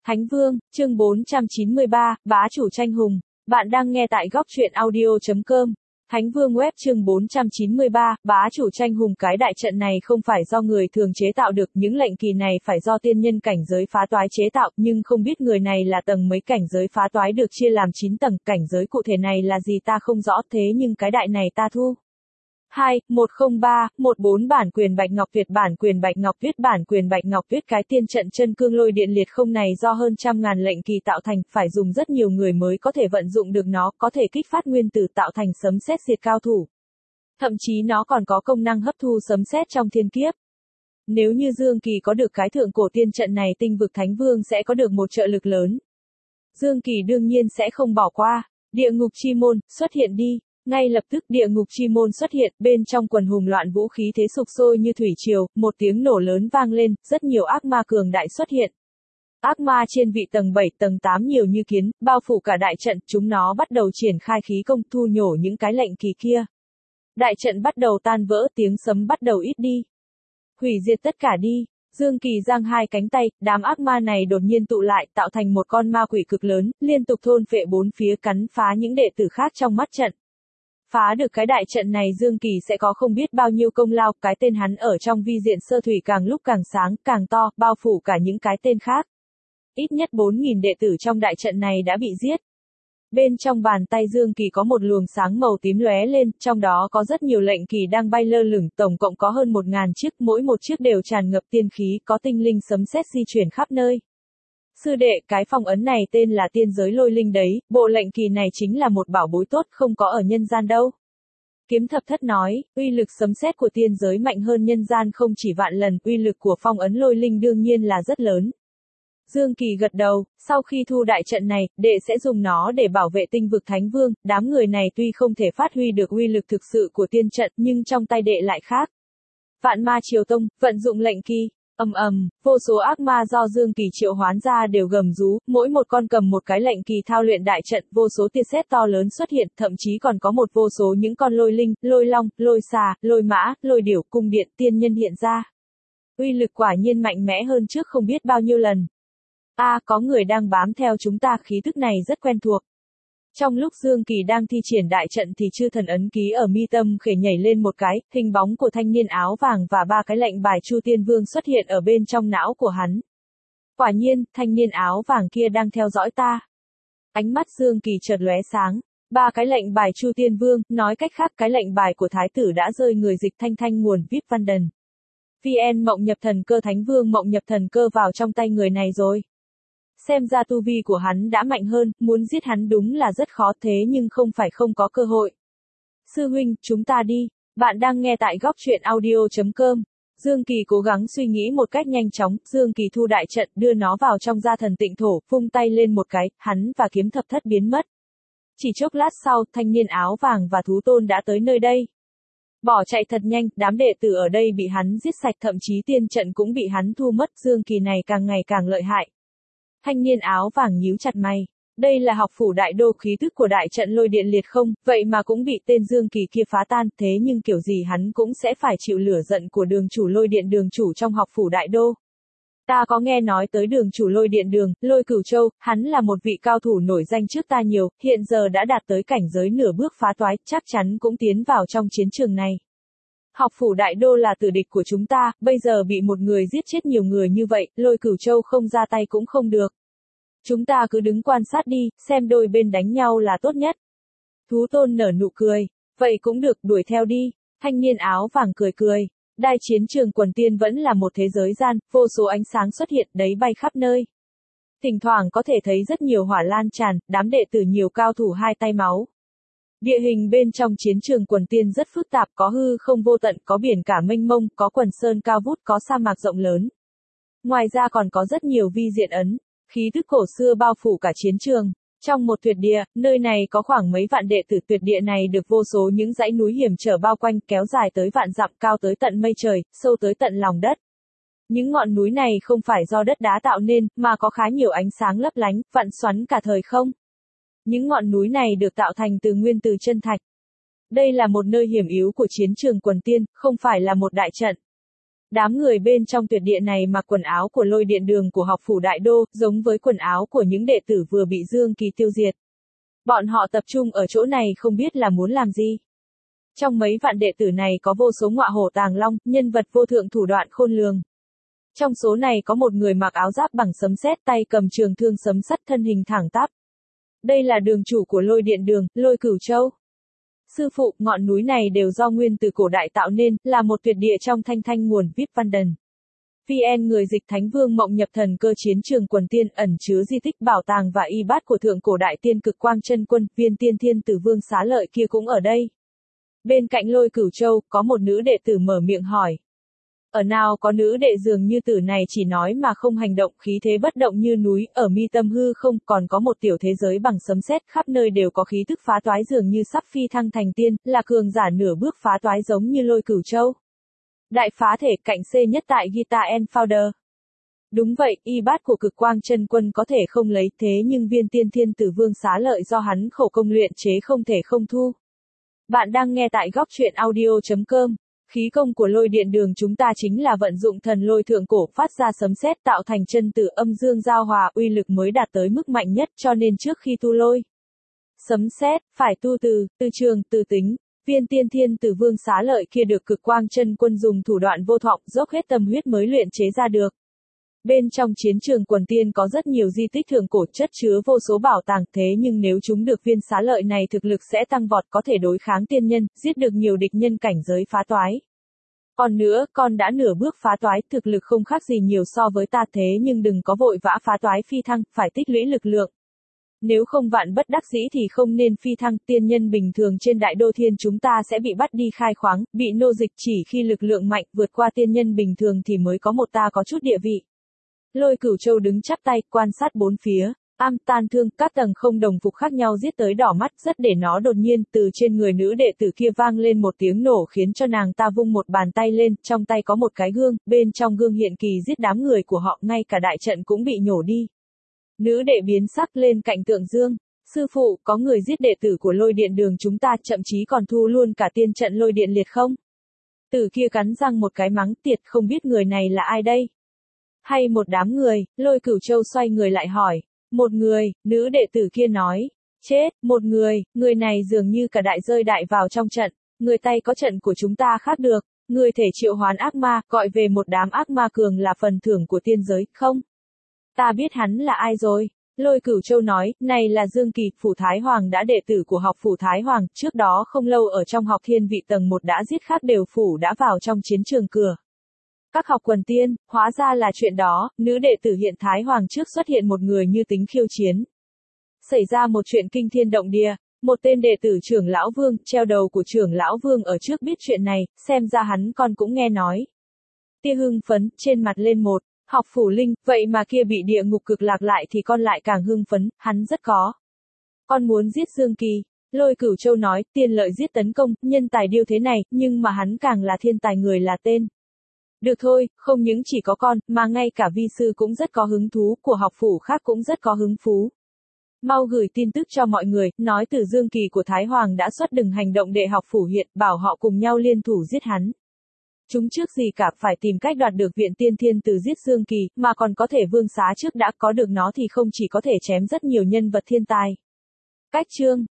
Thánh Vương, chương 493, bá chủ tranh hùng. Bạn đang nghe tại góc truyện audio.com. Thánh Vương web chương 493, bá chủ tranh hùng. Cái đại trận này không phải do người thường chế tạo được, những lệnh kỳ này phải do tiên nhân cảnh giới phá toái chế tạo, nhưng không biết người này là tầng mấy. Cảnh giới phá toái được chia làm 9 tầng, cảnh giới cụ thể này là gì ta không rõ, thế nhưng cái đại này ta thu. 2-103-14 Bản quyền Bạch Ngọc Tuyết. Bản quyền Bạch Ngọc Tuyết. Bản quyền Bạch Ngọc Tuyết. Cái tiên trận chân cương lôi điện liệt không này do hơn trăm ngàn lệnh kỳ tạo thành, phải dùng rất nhiều người mới có thể vận dụng được nó, có thể kích phát nguyên tử tạo thành sấm sét diệt cao thủ. Thậm chí nó còn có công năng hấp thu sấm sét trong thiên kiếp. Nếu như Dương Kỳ có được cái thượng cổ tiên trận này, Tinh vực Thánh Vương sẽ có được một trợ lực lớn. Dương Kỳ đương nhiên sẽ không bỏ qua. Địa ngục chi môn, xuất hiện đi. Ngay lập tức địa ngục chi môn xuất hiện, bên trong quần hùng loạn vũ khí thế sục sôi như thủy triều, một tiếng nổ lớn vang lên, rất nhiều ác ma cường đại xuất hiện. Ác ma trên vị tầng 7, tầng 8 nhiều như kiến, bao phủ cả đại trận, chúng nó bắt đầu triển khai khí công thu nhổ những cái lệnh kỳ kia. Đại trận bắt đầu tan vỡ, tiếng sấm bắt đầu ít đi. Hủy diệt tất cả đi. Dương Kỳ giang hai cánh tay, đám ác ma này đột nhiên tụ lại, tạo thành một con ma quỷ cực lớn, liên tục thôn phệ bốn phía, cắn phá những đệ tử khác trong mắt trận. Phá được cái đại trận này Dương Kỳ sẽ có không biết bao nhiêu công lao, cái tên hắn ở trong vi diện sơ thủy càng lúc càng sáng, càng to, bao phủ cả những cái tên khác. Ít nhất 4.000 đệ tử trong đại trận này đã bị giết. Bên trong bàn tay Dương Kỳ có một luồng sáng màu tím lóe lên, trong đó có rất nhiều lệnh kỳ đang bay lơ lửng, tổng cộng có hơn 1.000 chiếc, mỗi một chiếc đều tràn ngập tiên khí, có tinh linh sấm sét di chuyển khắp nơi. Sư đệ, cái phong ấn này tên là tiên giới lôi linh đấy, bộ lệnh kỳ này chính là một bảo bối tốt, không có ở nhân gian đâu. Kiếm Thập Thất nói, uy lực sấm sét của tiên giới mạnh hơn nhân gian không chỉ vạn lần, uy lực của phong ấn lôi linh đương nhiên là rất lớn. Dương Kỳ gật đầu, sau khi thu đại trận này, đệ sẽ dùng nó để bảo vệ Tinh vực Thánh Vương, đám người này tuy không thể phát huy được uy lực thực sự của tiên trận, nhưng trong tay đệ lại khác. Vạn Ma Triều Tông, vận dụng lệnh kỳ. Vô số ác ma do Dương Kỳ triệu hoán ra đều gầm rú, mỗi một con cầm một cái lệnh kỳ thao luyện đại trận, vô số tia sét to lớn xuất hiện, thậm chí còn có một vô số những con lôi linh, lôi long, lôi xà, lôi mã, lôi điểu, cung điện, tiên nhân hiện ra. Uy lực quả nhiên mạnh mẽ hơn trước không biết bao nhiêu lần. Có người đang bám theo chúng ta, khí tức này rất quen thuộc. Trong lúc Dương Kỳ đang thi triển đại trận thì chư thần ấn ký ở mi tâm khẽ nhảy lên một cái, hình bóng của thanh niên áo vàng và ba cái lệnh bài Chu Tiên Vương xuất hiện ở bên trong não của hắn. Quả nhiên, thanh niên áo vàng kia đang theo dõi ta. Ánh mắt Dương Kỳ chợt lóe sáng. Ba cái lệnh bài Chu Tiên Vương, nói cách khác cái lệnh bài của Thái tử đã rơi người Dịch Thanh Thanh nguồn VIP Văn Đần. VN Mộng Nhập Thần Cơ. Thánh Vương Mộng Nhập Thần Cơ vào trong tay người này rồi. Xem ra tu vi của hắn đã mạnh hơn, muốn giết hắn đúng là rất khó, thế nhưng không phải không có cơ hội. Sư huynh, chúng ta đi. Bạn đang nghe tại góc truyện audio.com. Dương Kỳ cố gắng suy nghĩ một cách nhanh chóng, Dương Kỳ thu đại trận, đưa nó vào trong gia thần tịnh thổ, vung tay lên một cái, hắn và Kiếm Thập Thất biến mất. Chỉ chốc lát sau, thanh niên áo vàng và thú tôn đã tới nơi đây. Bỏ chạy thật nhanh, đám đệ tử ở đây bị hắn giết sạch, thậm chí tiên trận cũng bị hắn thu mất, Dương Kỳ này càng ngày càng lợi hại. Thanh niên áo vàng nhíu chặt mày. Đây là học phủ đại đô, khí tức của đại trận lôi điện liệt không, vậy mà cũng bị tên Dương Kỳ kia phá tan, thế nhưng kiểu gì hắn cũng sẽ phải chịu lửa giận của đường chủ lôi điện, đường chủ trong học phủ đại đô. Ta có nghe nói tới đường chủ lôi điện Lôi Cửu Châu, hắn là một vị cao thủ nổi danh trước ta nhiều, hiện giờ đã đạt tới cảnh giới nửa bước phá toái, chắc chắn cũng tiến vào trong chiến trường này. Học phủ đại đô là tử địch của chúng ta, bây giờ bị một người giết chết nhiều người như vậy, Lôi Cửu Châu không ra tay cũng không được. Chúng ta cứ đứng quan sát đi, xem đôi bên đánh nhau là tốt nhất. Thú tôn nở nụ cười. Vậy cũng được, đuổi theo đi. Thanh niên áo vàng cười cười. Đai chiến trường quần tiên vẫn là một thế giới gian, vô số ánh sáng xuất hiện đấy bay khắp nơi. Thỉnh thoảng có thể thấy rất nhiều hỏa lan tràn, đám đệ tử nhiều cao thủ hai tay máu. Địa hình bên trong chiến trường quần tiên rất phức tạp, có hư không vô tận, có biển cả mênh mông, có quần sơn cao vút, có sa mạc rộng lớn. Ngoài ra còn có rất nhiều vi diện ấn, khí tức cổ xưa bao phủ cả chiến trường. Trong một tuyệt địa, nơi này có khoảng mấy vạn đệ tử, tuyệt địa này được vô số những dãy núi hiểm trở bao quanh, kéo dài tới vạn dặm, cao tới tận mây trời, sâu tới tận lòng đất. Những ngọn núi này không phải do đất đá tạo nên, mà có khá nhiều ánh sáng lấp lánh, vặn xoắn cả thời không. Những ngọn núi này được tạo thành từ nguyên từ chân thạch. Đây là một nơi hiểm yếu của chiến trường quần tiên, không phải là một đại trận. Đám người bên trong tuyệt địa này mặc quần áo của lôi điện đường của học phủ đại đô, giống với quần áo của những đệ tử vừa bị Dương Kỳ tiêu diệt. Bọn họ tập trung ở chỗ này không biết là muốn làm gì. Trong mấy vạn đệ tử này có vô số ngọa hổ tàng long, nhân vật vô thượng thủ đoạn khôn lường. Trong số này có một người mặc áo giáp bằng sấm sét, tay cầm trường thương sấm sắt, thân hình thẳng tắp. Đây là đường chủ của lôi điện đường, Lôi Cửu Châu. Sư phụ, ngọn núi này đều do nguyên từ cổ đại tạo nên, là một tuyệt địa trong thanh thanh nguồn VIP Văn Đần. VN người dịch Thánh Vương Mộng Nhập Thần Cơ Chiến Trường Quần Tiên ẩn chứa di tích bảo tàng và y bát của thượng cổ đại tiên Cực Quang Chân Quân, Viên Tiên Thiên Tử Vương Xá Lợi kia cũng ở đây. Bên cạnh Lôi Cửu Châu, có một nữ đệ tử mở miệng hỏi. Ở nào có nữ đệ dường như tử này chỉ nói mà không hành động, khí thế bất động như núi, ở mi tâm hư không, còn có một tiểu thế giới bằng sấm sét, khắp nơi đều có khí tức phá toái dường như sắp phi thăng thành tiên, là cường giả nửa bước phá toái giống như Lôi Cửu Châu. Đại phá thể cạnh C nhất tại Guitar and Founder. Đúng vậy, y bát của Cực Quang Chân Quân có thể không lấy, thế nhưng Viên Tiên Thiên Tử Vương Xá Lợi do hắn khổ công luyện chế không thể không thu. Bạn đang nghe tại góc truyện audio.com. Khí công của lôi điện đường chúng ta chính là vận dụng thần lôi thượng cổ phát ra sấm sét tạo thành chân tử âm dương giao hòa, uy lực mới đạt tới mức mạnh nhất, cho nên trước khi tu lôi sấm sét phải tu từ trường, từ tính. Viên Tiên Thiên Tử Vương Xá Lợi kia được Cực Quang Chân Quân dùng thủ đoạn vô thọng, dốc hết tâm huyết mới luyện chế ra được. Bên trong chiến trường Quần Tiên có rất nhiều di tích thượng cổ chất chứa vô số bảo tàng, thế nhưng nếu chúng được viên xá lợi này thực lực sẽ tăng vọt, có thể đối kháng tiên nhân, giết được nhiều địch nhân cảnh giới phá toái. Còn nữa, con đã nửa bước phá toái, thực lực không khác gì nhiều so với ta, thế nhưng đừng có vội vã phá toái phi thăng, phải tích lũy lực lượng. Nếu không vạn bất đắc dĩ thì không nên phi thăng, tiên nhân bình thường trên đại đô thiên chúng ta sẽ bị bắt đi khai khoáng, bị nô dịch, chỉ khi lực lượng mạnh vượt qua tiên nhân bình thường thì mới có một ta có chút địa vị. Lôi Cửu Châu đứng chắp tay, quan sát bốn phía, tan thương, các tầng không đồng phục khác nhau giết tới đỏ mắt, rất để nó đột nhiên, từ trên người nữ đệ tử kia vang lên một tiếng nổ khiến cho nàng ta vung một bàn tay lên, trong tay có một cái gương, bên trong gương hiện kỳ giết đám người của họ, ngay cả đại trận cũng bị nhổ đi. Nữ đệ biến sắc lên cạnh tượng dương, sư phụ, có người giết đệ tử của lôi điện đường chúng ta, thậm chí còn thu luôn cả tiên trận lôi điện liệt không? Tử kia cắn răng một cái mắng tiệt, không biết người này là ai đây? Hay một đám người, Lôi Cửu Châu xoay người lại hỏi. Một người, nữ đệ tử kia nói. Chết, một người này dường như cả đại rơi đại vào trong trận. Người tay có trận của chúng ta khác được. Người thể triệu hoán ác ma, gọi về một đám ác ma cường là phần thưởng của tiên giới, không? Ta biết hắn là ai rồi. Lôi Cửu Châu nói, này là Dương Kỳ, Phủ Thái Hoàng đã đệ tử của học Phủ Thái Hoàng, trước đó không lâu ở trong học thiên vị tầng 1 đã giết khác đều phủ đã vào trong chiến trường cửa. Các học Quần Tiên, hóa ra là chuyện đó, nữ đệ tử hiện Thái Hoàng trước xuất hiện một người như tính khiêu chiến. Xảy ra một chuyện kinh thiên động địa, một tên đệ tử trưởng lão Vương, treo đầu của trưởng lão Vương ở trước biết chuyện này, xem ra hắn con cũng nghe nói. Tia hưng phấn, trên mặt lên một, học phủ linh, vậy mà kia bị địa ngục cực lạc lại thì con lại càng hưng phấn, hắn rất có. Con muốn giết Dương Kỳ. Lôi Cửu Châu nói, tiên lợi giết tấn công, nhân tài điêu thế này, nhưng mà hắn càng là thiên tài người là tên. Được thôi, không những chỉ có con, mà ngay cả vi sư cũng rất có hứng thú, của học phủ khác cũng rất có hứng thú. Mau gửi tin tức cho mọi người, nói từ Dương Kỳ của Thái Hoàng đã xuất đừng hành động để học phủ hiện, bảo họ cùng nhau liên thủ giết hắn. Chúng trước gì cả phải tìm cách đoạt được viện tiên thiên từ giết Dương Kỳ, mà còn có thể vương xá trước đã có được nó thì không chỉ có thể chém rất nhiều nhân vật thiên tài. Cách chương